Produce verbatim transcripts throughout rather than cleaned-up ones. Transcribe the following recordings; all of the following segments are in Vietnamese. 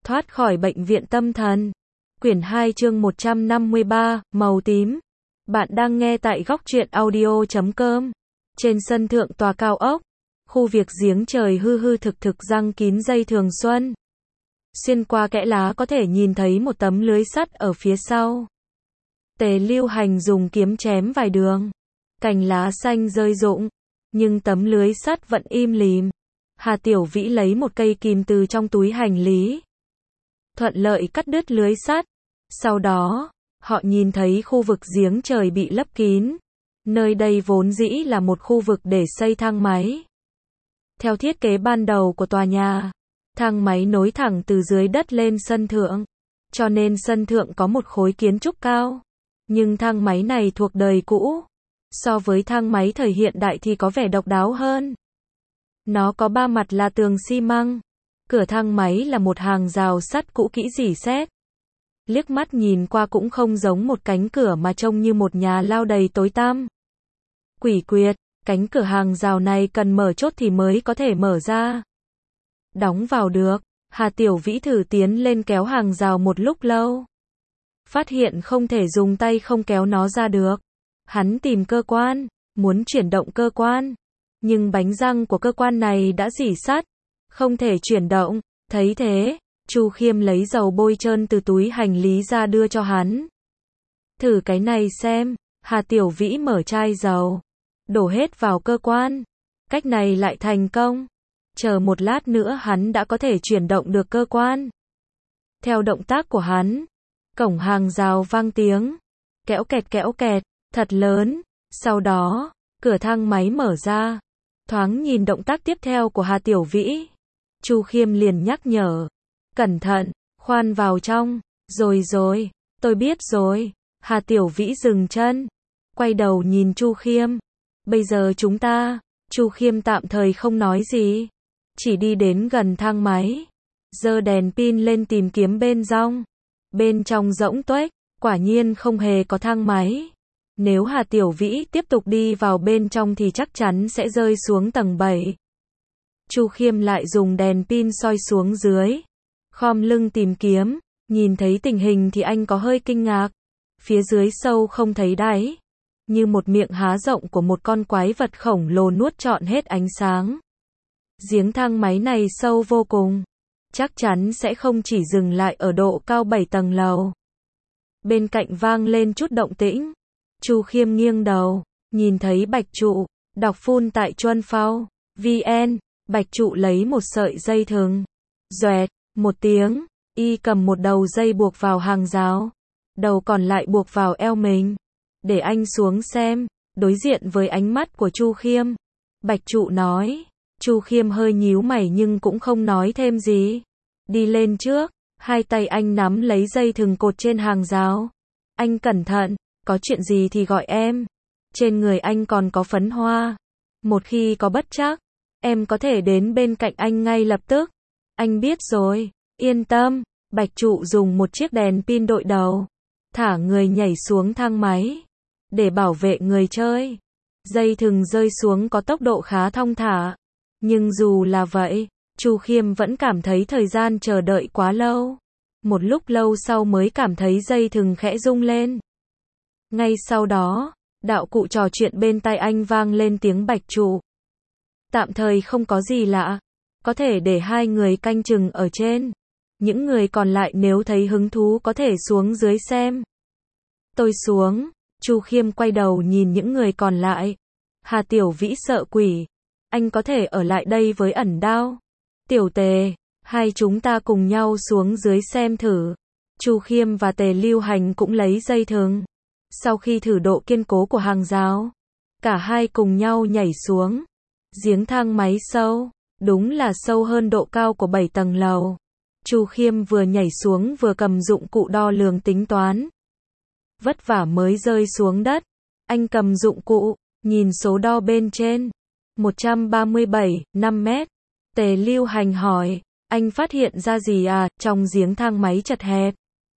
Thoát khỏi bệnh viện tâm thần. Quyển hai chương một trăm năm mươi ba, màu tím. Bạn đang nghe tại góc truyện audio chấm com. Trên sân thượng tòa cao ốc, khu việc giếng trời hư hư thực thực răng kín dây thường xuân. Xuyên qua kẽ lá có thể nhìn thấy một tấm lưới sắt ở phía sau. Tề Lưu Hành dùng kiếm chém vài đường. Cành lá xanh rơi rụng, nhưng tấm lưới sắt vẫn im lìm. Hà Tiểu Vĩ lấy một cây kìm từ trong túi hành lý, thuận lợi cắt đứt lưới sắt. Sau đó, họ nhìn thấy khu vực giếng trời bị lấp kín. Nơi đây vốn dĩ là một khu vực để xây thang máy. Theo thiết kế ban đầu của tòa nhà, thang máy nối thẳng từ dưới đất lên sân thượng, cho nên sân thượng có một khối kiến trúc cao. Nhưng thang máy này thuộc đời cũ, so với thang máy thời hiện đại thì có vẻ độc đáo hơn. Nó có ba mặt là tường xi măng. Cửa thang máy là một hàng rào sắt cũ kỹ rỉ sét. Liếc mắt nhìn qua cũng không giống một cánh cửa mà trông như một nhà lao đầy tối tăm. Quỷ quyệt, cánh cửa hàng rào này cần mở chốt thì mới có thể mở ra. Đóng vào được. Hà Tiểu Vĩ thử tiến lên kéo hàng rào một lúc lâu. Phát hiện không thể dùng tay không kéo nó ra được. Hắn tìm cơ quan, muốn chuyển động cơ quan. Nhưng bánh răng của cơ quan này đã rỉ sắt, không thể chuyển động. Thấy thế, Chu Khiêm lấy dầu bôi trơn từ túi hành lý ra đưa cho hắn. Thử cái này xem. Hà Tiểu Vĩ mở chai dầu, đổ hết vào cơ quan. Cách này lại thành công. Chờ một lát nữa hắn đã có thể chuyển động được cơ quan. Theo động tác của hắn, cổng hàng rào vang tiếng kéo kẹt kéo kẹt, thật lớn. Sau đó, cửa thang máy mở ra. Thoáng nhìn động tác tiếp theo của Hà Tiểu Vĩ, Chu Khiêm liền nhắc nhở. Cẩn thận, khoan vào trong. Rồi rồi, tôi biết rồi. Hà Tiểu Vĩ dừng chân, quay đầu nhìn Chu Khiêm. Bây giờ chúng ta, Chu Khiêm tạm thời không nói gì, chỉ đi đến gần thang máy, giơ đèn pin lên tìm kiếm bên trong. Bên trong rỗng tuếch, quả nhiên không hề có thang máy. Nếu Hà Tiểu Vĩ tiếp tục đi vào bên trong thì chắc chắn sẽ rơi xuống tầng bảy. Chu Khiêm lại dùng đèn pin soi xuống dưới, khom lưng tìm kiếm. Nhìn thấy tình hình thì anh có hơi kinh ngạc. Phía dưới sâu không thấy đáy, như một miệng há rộng của một con quái vật khổng lồ nuốt trọn hết ánh sáng. Giếng thang máy này sâu vô cùng, chắc chắn sẽ không chỉ dừng lại ở độ cao bảy tầng lầu. Bên cạnh vang lên chút động tĩnh. Chu Khiêm nghiêng đầu, nhìn thấy Bạch Trụ, đọc phun tại Chuân Phao vê en. Bạch Trụ lấy một sợi dây thừng. Doẹt, một tiếng, y cầm một đầu dây buộc vào hàng rào. Đầu còn lại buộc vào eo mình. Để anh xuống xem. Đối diện với ánh mắt của Chu Khiêm, Bạch Trụ nói. Chu Khiêm hơi nhíu mày nhưng cũng không nói thêm gì. Đi lên trước, hai tay anh nắm lấy dây thừng cột trên hàng rào. Anh cẩn thận, có chuyện gì thì gọi em. Trên người anh còn có phấn hoa. Một khi có bất trắc, em có thể đến bên cạnh anh ngay lập tức. Anh biết rồi, yên tâm. Bạch Trụ dùng một chiếc đèn pin đội đầu, thả người nhảy xuống thang máy. Để bảo vệ người chơi, dây thừng rơi xuống có tốc độ khá thong thả. Nhưng dù là vậy, Chu Khiêm vẫn cảm thấy thời gian chờ đợi quá lâu. Một lúc lâu sau mới cảm thấy dây thừng khẽ rung lên. Ngay sau đó, đạo cụ trò chuyện bên tai anh vang lên tiếng Bạch Trụ. Tạm thời không có gì lạ, có thể để hai người canh chừng ở trên. Những người còn lại nếu thấy hứng thú có thể xuống dưới xem. Tôi xuống. Chu Khiêm quay đầu nhìn những người còn lại. Hà Tiểu Vĩ sợ quỷ. Anh có thể ở lại đây với ẩn đao. Tiểu Tề, hai chúng ta cùng nhau xuống dưới xem thử. Chu Khiêm và Tề Lưu Hành cũng lấy dây thừng. Sau khi thử độ kiên cố của hàng rào, cả hai cùng nhau nhảy xuống. Giếng thang máy sâu, đúng là sâu hơn độ cao của bảy tầng lầu. Chu Khiêm vừa nhảy xuống vừa cầm dụng cụ đo lường tính toán. Vất vả mới rơi xuống đất. Anh cầm dụng cụ, nhìn số đo bên trên. một trăm ba mươi bảy phẩy năm mét. Tề Lưu Hành hỏi, anh phát hiện ra gì à, trong giếng thang máy chật hẹp.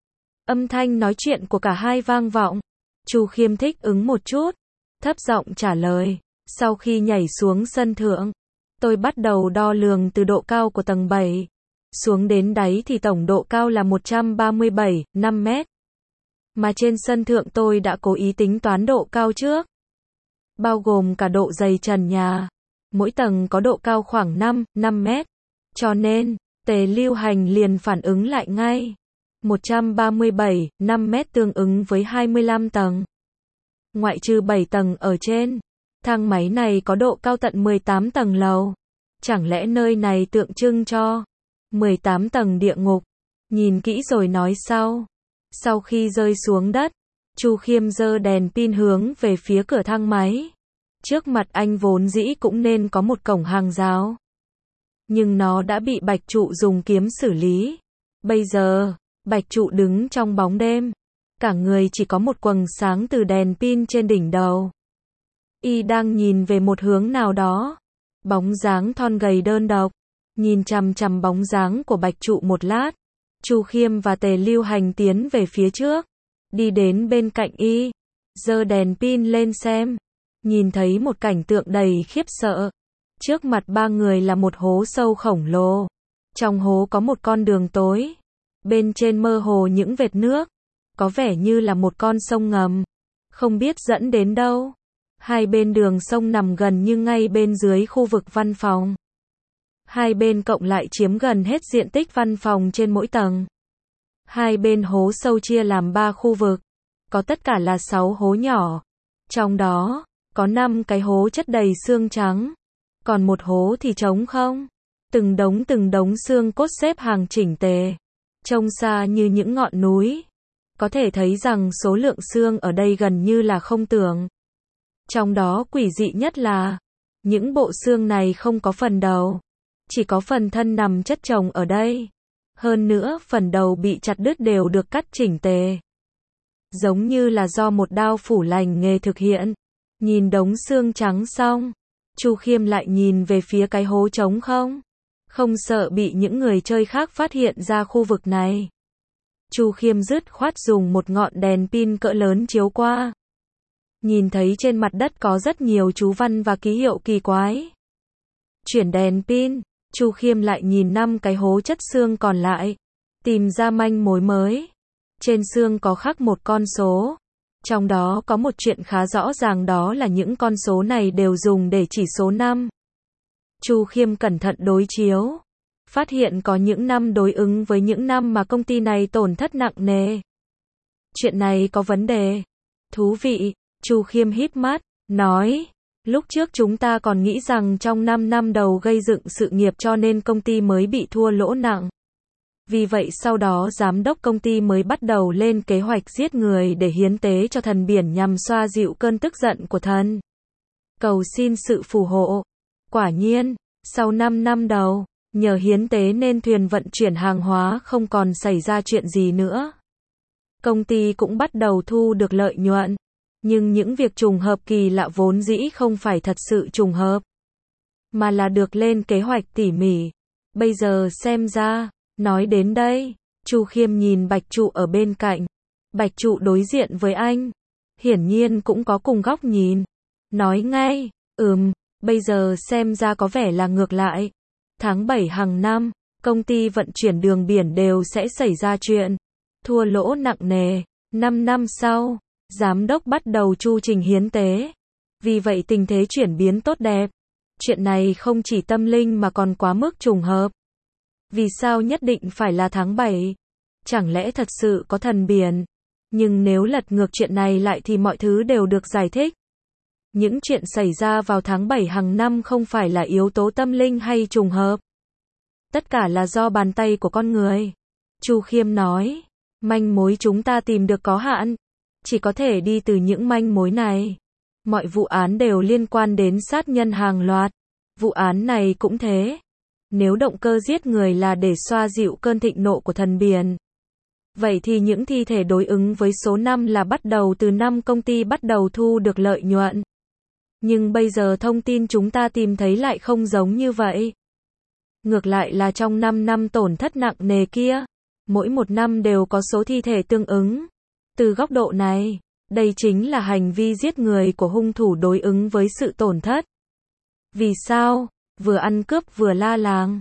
Âm thanh nói chuyện của cả hai vang vọng. Chu Khiêm thích ứng một chút, thấp giọng trả lời. Sau khi nhảy xuống sân thượng, tôi bắt đầu đo lường từ độ cao của tầng bảy. xuống đến đáy thì tổng độ cao là một trăm ba mươi bảy phẩy năm mét. Mà trên sân thượng tôi đã cố ý tính toán độ cao trước, bao gồm cả độ dày trần nhà. Mỗi tầng có độ cao khoảng năm, năm mét. Cho nên, Tề Lưu Hành liền phản ứng lại ngay. một trăm ba mươi bảy phẩy năm mét tương ứng với hai mươi lăm tầng. Ngoại trừ bảy tầng ở trên, thang máy này có độ cao tận mười tám tầng lầu. Chẳng lẽ nơi này tượng trưng cho mười tám tầng địa ngục? Nhìn kỹ rồi nói sau. Sau khi rơi xuống đất, Chu Khiêm giơ đèn pin hướng về phía cửa thang máy. Trước mặt anh vốn dĩ cũng nên có một cổng hàng rào, nhưng nó đã bị Bạch Trụ dùng kiếm xử lý. Bây giờ, Bạch Trụ đứng trong bóng đêm, cả người chỉ có một quầng sáng từ đèn pin trên đỉnh đầu. Y đang nhìn về một hướng nào đó. Bóng dáng thon gầy đơn độc, nhìn chằm chằm bóng dáng của Bạch Trụ một lát. Chu Khiêm và Tề Lưu Hành tiến về phía trước, đi đến bên cạnh y, giơ đèn pin lên xem. Nhìn thấy một cảnh tượng đầy khiếp sợ. Trước mặt ba người là một hố sâu khổng lồ. Trong hố có một con đường tối. Bên trên mơ hồ những vệt nước. Có vẻ như là một con sông ngầm. Không biết dẫn đến đâu. Hai bên đường sông nằm gần như ngay bên dưới khu vực văn phòng. Hai bên cộng lại chiếm gần hết diện tích văn phòng trên mỗi tầng. Hai bên hố sâu chia làm ba khu vực. Có tất cả là sáu hố nhỏ. Trong đó, có năm cái hố chất đầy xương trắng. Còn một hố thì trống không. Từng đống từng đống xương cốt xếp hàng chỉnh tề. Trông xa như những ngọn núi. Có thể thấy rằng số lượng xương ở đây gần như là không tưởng. Trong đó quỷ dị nhất là, những bộ xương này không có phần đầu. Chỉ có phần thân nằm chất chồng ở đây. Hơn nữa, phần đầu bị chặt đứt đều được cắt chỉnh tề. Giống như là do một đao phủ lành nghề thực hiện. Nhìn đống xương trắng xong, Chu Khiêm lại nhìn về phía cái hố trống không. Không sợ bị những người chơi khác phát hiện ra khu vực này. Chu Khiêm dứt khoát dùng một ngọn đèn pin cỡ lớn chiếu qua. Nhìn thấy trên mặt đất có rất nhiều chú văn và ký hiệu kỳ quái. Chuyển đèn pin, Chu Khiêm lại nhìn năm cái hố chất xương còn lại. Tìm ra manh mối mới. Trên xương có khắc một con số. Trong đó có một chuyện khá rõ ràng, đó là những con số này đều dùng để chỉ số năm. Chu Khiêm cẩn thận đối chiếu. Phát hiện có những năm đối ứng với những năm mà công ty này tổn thất nặng nề. Chuyện này có vấn đề. Thú vị, Chu Khiêm híp mắt, nói. Lúc trước chúng ta còn nghĩ rằng trong năm năm đầu gây dựng sự nghiệp cho nên công ty mới bị thua lỗ nặng. Vì vậy sau đó giám đốc công ty mới bắt đầu lên kế hoạch giết người để hiến tế cho thần biển nhằm xoa dịu cơn tức giận của thần. Cầu xin sự phù hộ. Quả nhiên, sau năm năm đầu, nhờ hiến tế nên thuyền vận chuyển hàng hóa không còn xảy ra chuyện gì nữa. Công ty cũng bắt đầu thu được lợi nhuận. Nhưng những việc trùng hợp kỳ lạ vốn dĩ không phải thật sự trùng hợp, mà là được lên kế hoạch tỉ mỉ. Bây giờ xem ra, nói đến đây, Chu Khiêm nhìn Bạch Trụ ở bên cạnh. Bạch Trụ đối diện với anh, hiển nhiên cũng có cùng góc nhìn. Nói ngay, ừm, bây giờ xem ra có vẻ là ngược lại. Tháng bảy hàng năm, công ty vận chuyển đường biển đều sẽ xảy ra chuyện thua lỗ nặng nề. Năm năm sau, giám đốc bắt đầu chu trình hiến tế. Vì vậy tình thế chuyển biến tốt đẹp. Chuyện này không chỉ tâm linh mà còn quá mức trùng hợp. Vì sao nhất định phải là tháng bảy? Chẳng lẽ thật sự có thần biển? Nhưng nếu lật ngược chuyện này lại thì mọi thứ đều được giải thích. Những chuyện xảy ra vào tháng bảy hàng năm không phải là yếu tố tâm linh hay trùng hợp. Tất cả là do bàn tay của con người. Chu Khiêm nói, manh mối chúng ta tìm được có hạn. Chỉ có thể đi từ những manh mối này. Mọi vụ án đều liên quan đến sát nhân hàng loạt. Vụ án này cũng thế. Nếu động cơ giết người là để xoa dịu cơn thịnh nộ của thần biển, vậy thì những thi thể đối ứng với số năm là bắt đầu từ năm công ty bắt đầu thu được lợi nhuận. Nhưng bây giờ thông tin chúng ta tìm thấy lại không giống như vậy. Ngược lại là trong năm năm tổn thất nặng nề kia, mỗi một năm đều có số thi thể tương ứng. Từ góc độ này, đây chính là hành vi giết người của hung thủ đối ứng với sự tổn thất. Vì sao? Vừa ăn cướp vừa la làng.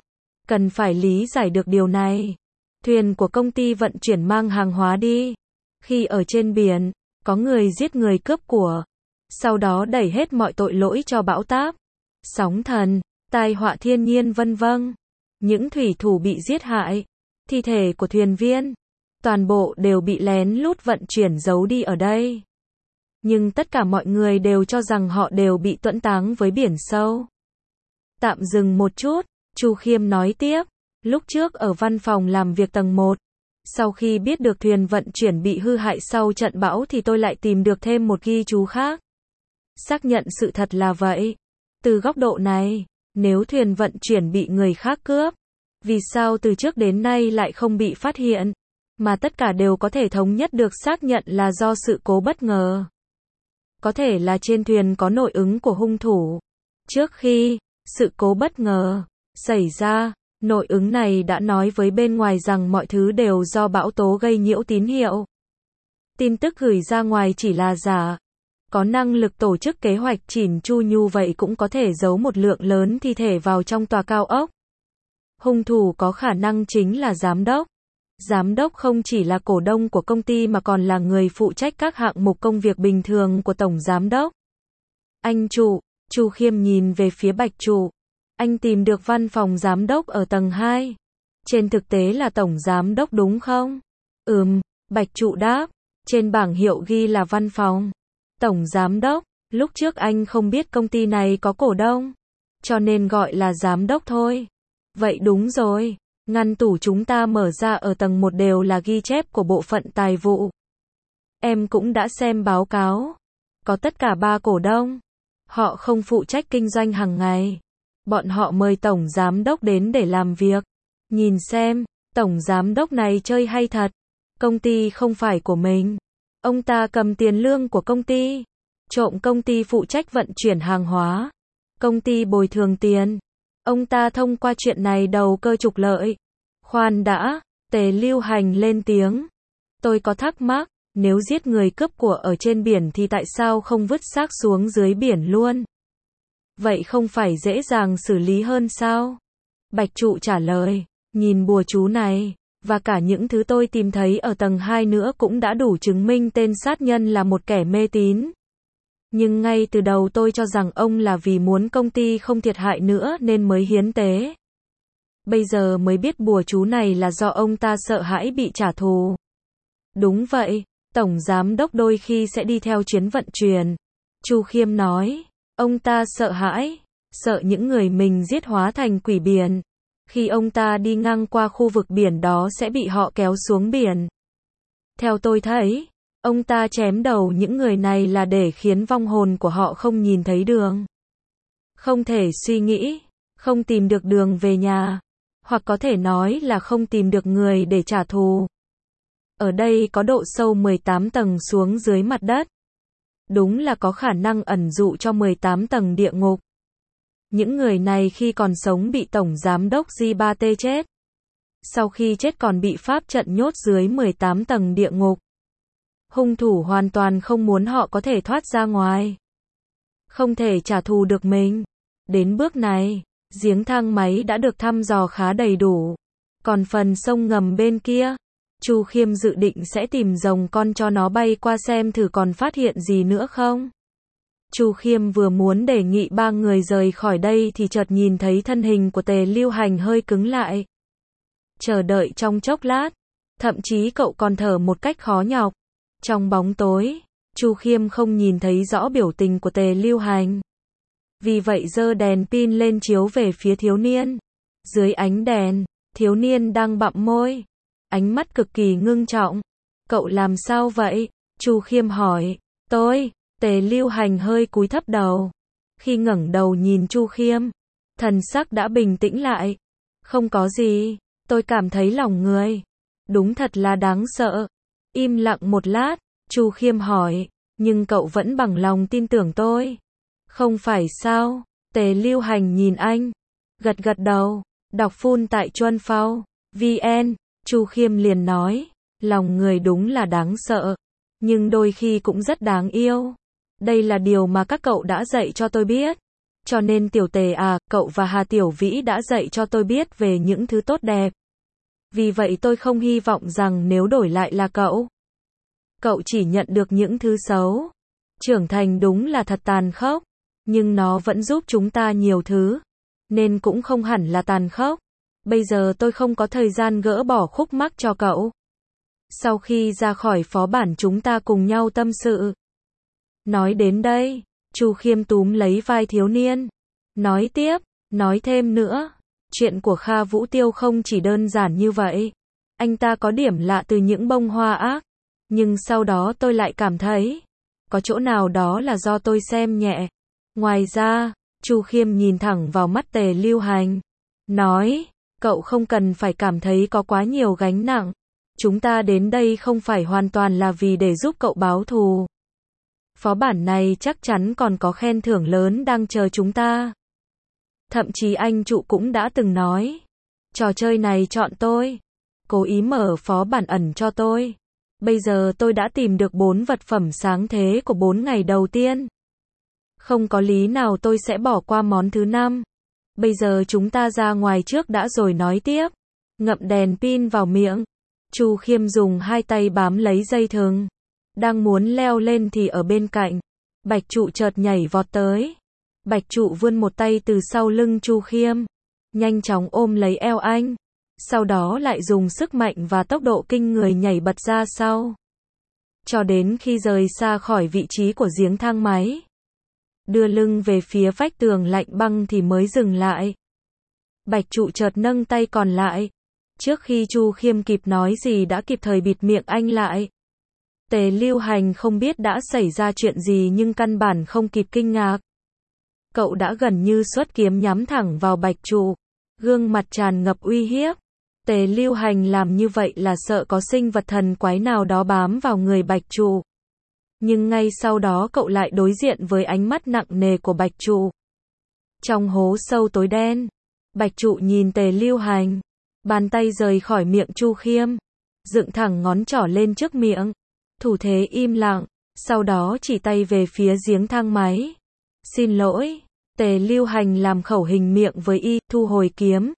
cần phải lý giải được điều này. Thuyền của công ty vận chuyển mang hàng hóa đi. Khi ở trên biển, có người giết người cướp của, sau đó đẩy hết mọi tội lỗi cho bão táp, sóng thần, tai họa thiên nhiên vân vân. Những thủy thủ bị giết hại, thi thể của thuyền viên, toàn bộ đều bị lén lút vận chuyển giấu đi ở đây. Nhưng tất cả mọi người đều cho rằng họ đều bị tuẫn táng với biển sâu. Tạm dừng một chút, Chu Khiêm nói tiếp, lúc trước ở văn phòng làm việc tầng một, sau khi biết được thuyền vận chuyển bị hư hại sau trận bão thì tôi lại tìm được thêm một ghi chú khác. Xác nhận sự thật là vậy. Từ góc độ này, nếu thuyền vận chuyển bị người khác cướp, vì sao từ trước đến nay lại không bị phát hiện, mà tất cả đều có thể thống nhất được xác nhận là do sự cố bất ngờ. Có thể là trên thuyền có nội ứng của hung thủ. Trước khi sự cố bất ngờ xảy ra, nội ứng này đã nói với bên ngoài rằng mọi thứ đều do bão tố gây nhiễu tín hiệu. Tin tức gửi ra ngoài chỉ là giả. Có năng lực tổ chức kế hoạch chỉn chu nhu vậy cũng có thể giấu một lượng lớn thi thể vào trong tòa cao ốc. Hung thủ có khả năng chính là giám đốc. Giám đốc không chỉ là cổ đông của công ty mà còn là người phụ trách các hạng mục công việc bình thường của tổng giám đốc. Anh chủ, Chu Khiêm nhìn về phía Bạch Trụ. Anh tìm được văn phòng giám đốc ở tầng hai. Trên thực tế là tổng giám đốc đúng không? Ừm, Bạch Trụ đáp. Trên bảng hiệu ghi là văn phòng tổng giám đốc. Lúc trước anh không biết công ty này có cổ đông, cho nên gọi là giám đốc thôi. Vậy đúng rồi. Ngăn tủ chúng ta mở ra ở tầng một đều là ghi chép của bộ phận tài vụ. Em cũng đã xem báo cáo. Có tất cả ba cổ đông. Họ không phụ trách kinh doanh hàng ngày. Bọn họ mời tổng giám đốc đến để làm việc. Nhìn xem, tổng giám đốc này chơi hay thật. Công ty không phải của mình. Ông ta cầm tiền lương của công ty. Trộm công ty phụ trách vận chuyển hàng hóa. Công ty bồi thường tiền. Ông ta thông qua chuyện này đầu cơ trục lợi. Khoan đã, Tề Lưu Hành lên tiếng. Tôi có thắc mắc, nếu giết người cướp của ở trên biển thì tại sao không vứt xác xuống dưới biển luôn? Vậy không phải dễ dàng xử lý hơn sao? Bạch Trụ trả lời, nhìn bùa chú này, và cả những thứ tôi tìm thấy ở tầng hai nữa cũng đã đủ chứng minh tên sát nhân là một kẻ mê tín. Nhưng ngay từ đầu tôi cho rằng ông là vì muốn công ty không thiệt hại nữa nên mới hiến tế. Bây giờ mới biết bùa chú này là do ông ta sợ hãi bị trả thù. Đúng vậy, tổng giám đốc đôi khi sẽ đi theo chuyến vận chuyển. Chu Khiêm nói, ông ta sợ hãi, sợ những người mình giết hóa thành quỷ biển. Khi ông ta đi ngang qua khu vực biển đó sẽ bị họ kéo xuống biển. Theo tôi thấy, ông ta chém đầu những người này là để khiến vong hồn của họ không nhìn thấy đường. Không thể suy nghĩ, không tìm được đường về nhà. Hoặc có thể nói là không tìm được người để trả thù. Ở đây có độ sâu mười tám tầng xuống dưới mặt đất. Đúng là có khả năng ẩn dụ cho mười tám tầng địa ngục. Những người này khi còn sống bị tổng giám đốc G ba T chết. Sau khi chết còn bị pháp trận nhốt dưới mười tám tầng địa ngục. Hung thủ hoàn toàn không muốn họ có thể thoát ra ngoài. Không thể trả thù được mình. Đến bước này, giếng thang máy đã được thăm dò khá đầy đủ. Còn phần sông ngầm bên kia, Chu Khiêm dự định sẽ tìm rồng con cho nó bay qua xem thử còn phát hiện gì nữa không. Chu Khiêm vừa muốn đề nghị ba người rời khỏi đây thì chợt nhìn thấy thân hình của Tề Lưu Hành hơi cứng lại. Chờ đợi trong chốc lát, thậm chí cậu còn thở một cách khó nhọc. Trong bóng tối, Chu Khiêm không nhìn thấy rõ biểu tình của Tề Lưu Hành. Vì vậy giơ đèn pin lên chiếu về phía thiếu niên. Dưới ánh đèn, thiếu niên đang bặm môi, ánh mắt cực kỳ ngưng trọng. Cậu làm sao vậy? Chu Khiêm hỏi. Tôi, Tề Lưu Hành hơi cúi thấp đầu. Khi ngẩng đầu nhìn Chu Khiêm, thần sắc đã bình tĩnh lại. Không có gì, tôi cảm thấy lòng người. Đúng thật là đáng sợ. Im lặng một lát, Chu Khiêm hỏi, nhưng cậu vẫn bằng lòng tin tưởng tôi. Không phải sao? Tề Lưu Hành nhìn anh, gật gật đầu. Đọc full tại chuan phao vn, Chu Khiêm liền nói, lòng người đúng là đáng sợ, nhưng đôi khi cũng rất đáng yêu. Đây là điều mà các cậu đã dạy cho tôi biết. Cho nên Tiểu Tề à, cậu và Hà Tiểu Vĩ đã dạy cho tôi biết về những thứ tốt đẹp. Vì vậy tôi không hy vọng rằng nếu đổi lại là cậu, cậu chỉ nhận được những thứ xấu. Trưởng thành đúng là thật tàn khốc, nhưng nó vẫn giúp chúng ta nhiều thứ, nên cũng không hẳn là tàn khốc. Bây giờ tôi không có thời gian gỡ bỏ khúc mắc cho cậu. Sau khi ra khỏi phó bản chúng ta cùng nhau tâm sự. Nói đến đây, Chu Khiêm túm lấy vai thiếu niên. Nói tiếp, nói thêm nữa. Chuyện của Kha Vũ Tiêu không chỉ đơn giản như vậy. Anh ta có điểm lạ từ những bông hoa ác. Nhưng sau đó tôi lại cảm thấy, có chỗ nào đó là do tôi xem nhẹ. Ngoài ra, Chu Khiêm nhìn thẳng vào mắt Tề Lưu Hành. Nói, cậu không cần phải cảm thấy có quá nhiều gánh nặng. Chúng ta đến đây không phải hoàn toàn là vì để giúp cậu báo thù. Phó bản này chắc chắn còn có khen thưởng lớn đang chờ chúng ta. Thậm chí anh Trụ cũng đã từng nói, trò chơi này chọn tôi, cố ý mở phó bản ẩn cho tôi. Bây giờ tôi đã tìm được bốn vật phẩm sáng thế của bốn ngày đầu tiên. Không có lý nào tôi sẽ bỏ qua món thứ năm. Bây giờ chúng ta ra ngoài trước đã rồi nói tiếp. Ngậm đèn pin vào miệng. Chu Khiêm dùng hai tay bám lấy dây thừng. Đang muốn leo lên thì ở bên cạnh, Bạch Trụ chợt nhảy vọt tới. Bạch Trụ vươn một tay từ sau lưng Chu Khiêm, nhanh chóng ôm lấy eo anh. Sau đó lại dùng sức mạnh và tốc độ kinh người nhảy bật ra sau. Cho đến khi rời xa khỏi vị trí của giếng thang máy. Đưa lưng về phía vách tường lạnh băng thì mới dừng lại. Bạch Trụ chợt nâng tay còn lại. Trước khi Chu Khiêm kịp nói gì đã kịp thời bịt miệng anh lại. Tề Lưu Hành không biết đã xảy ra chuyện gì nhưng căn bản không kịp kinh ngạc. Cậu đã gần như xuất kiếm nhắm thẳng vào Bạch Trụ. Gương mặt tràn ngập uy hiếp. Tề Lưu Hành làm như vậy là sợ có sinh vật thần quái nào đó bám vào người Bạch Trụ. Nhưng ngay sau đó cậu lại đối diện với ánh mắt nặng nề của Bạch Trụ. Trong hố sâu tối đen, Bạch Trụ nhìn Tề Lưu Hành. Bàn tay rời khỏi miệng Chu Khiêm. Dựng thẳng ngón trỏ lên trước miệng. Thủ thế im lặng. Sau đó chỉ tay về phía giếng thang máy. Xin lỗi. Tề Lưu Hành làm khẩu hình miệng với y, thu hồi kiếm.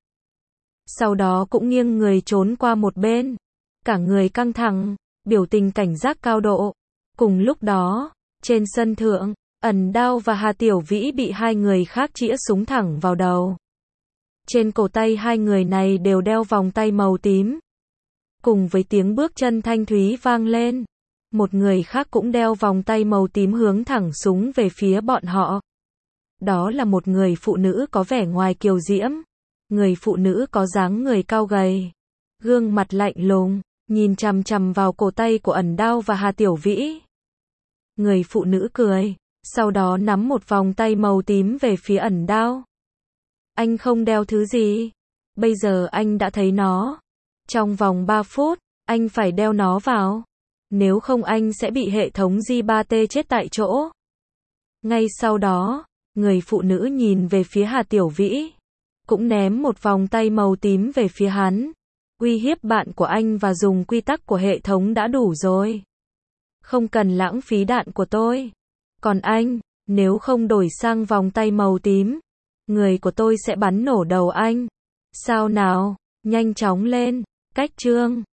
Sau đó cũng nghiêng người trốn qua một bên. Cả người căng thẳng, biểu tình cảnh giác cao độ. Cùng lúc đó, trên sân thượng, Ẩn Đao và Hà Tiểu Vĩ bị hai người khác chĩa súng thẳng vào đầu. Trên cổ tay hai người này đều đeo vòng tay màu tím. Cùng với tiếng bước chân thanh thúy vang lên, một người khác cũng đeo vòng tay màu tím hướng thẳng súng về phía bọn họ. Đó là một người phụ nữ có vẻ ngoài kiều diễm. Người phụ nữ có dáng người cao gầy, gương mặt lạnh lùng, nhìn chằm chằm vào cổ tay của Ẩn Đao và Hà Tiểu Vĩ. Người phụ nữ cười, sau đó nắm một vòng tay màu tím về phía Ẩn Đao. Anh không đeo thứ gì. Bây giờ anh đã thấy nó. Trong vòng ba phút, anh phải đeo nó vào. Nếu không anh sẽ bị hệ thống G ba T chết tại chỗ. Ngay sau đó, người phụ nữ nhìn về phía Hà Tiểu Vĩ. Cũng ném một vòng tay màu tím về phía hắn. Uy hiếp bạn của anh và dùng quy tắc của hệ thống đã đủ rồi. Không cần lãng phí đạn của tôi. Còn anh, nếu không đổi sang vòng tay màu tím, người của tôi sẽ bắn nổ đầu anh. Sao nào, nhanh chóng lên, cách chương.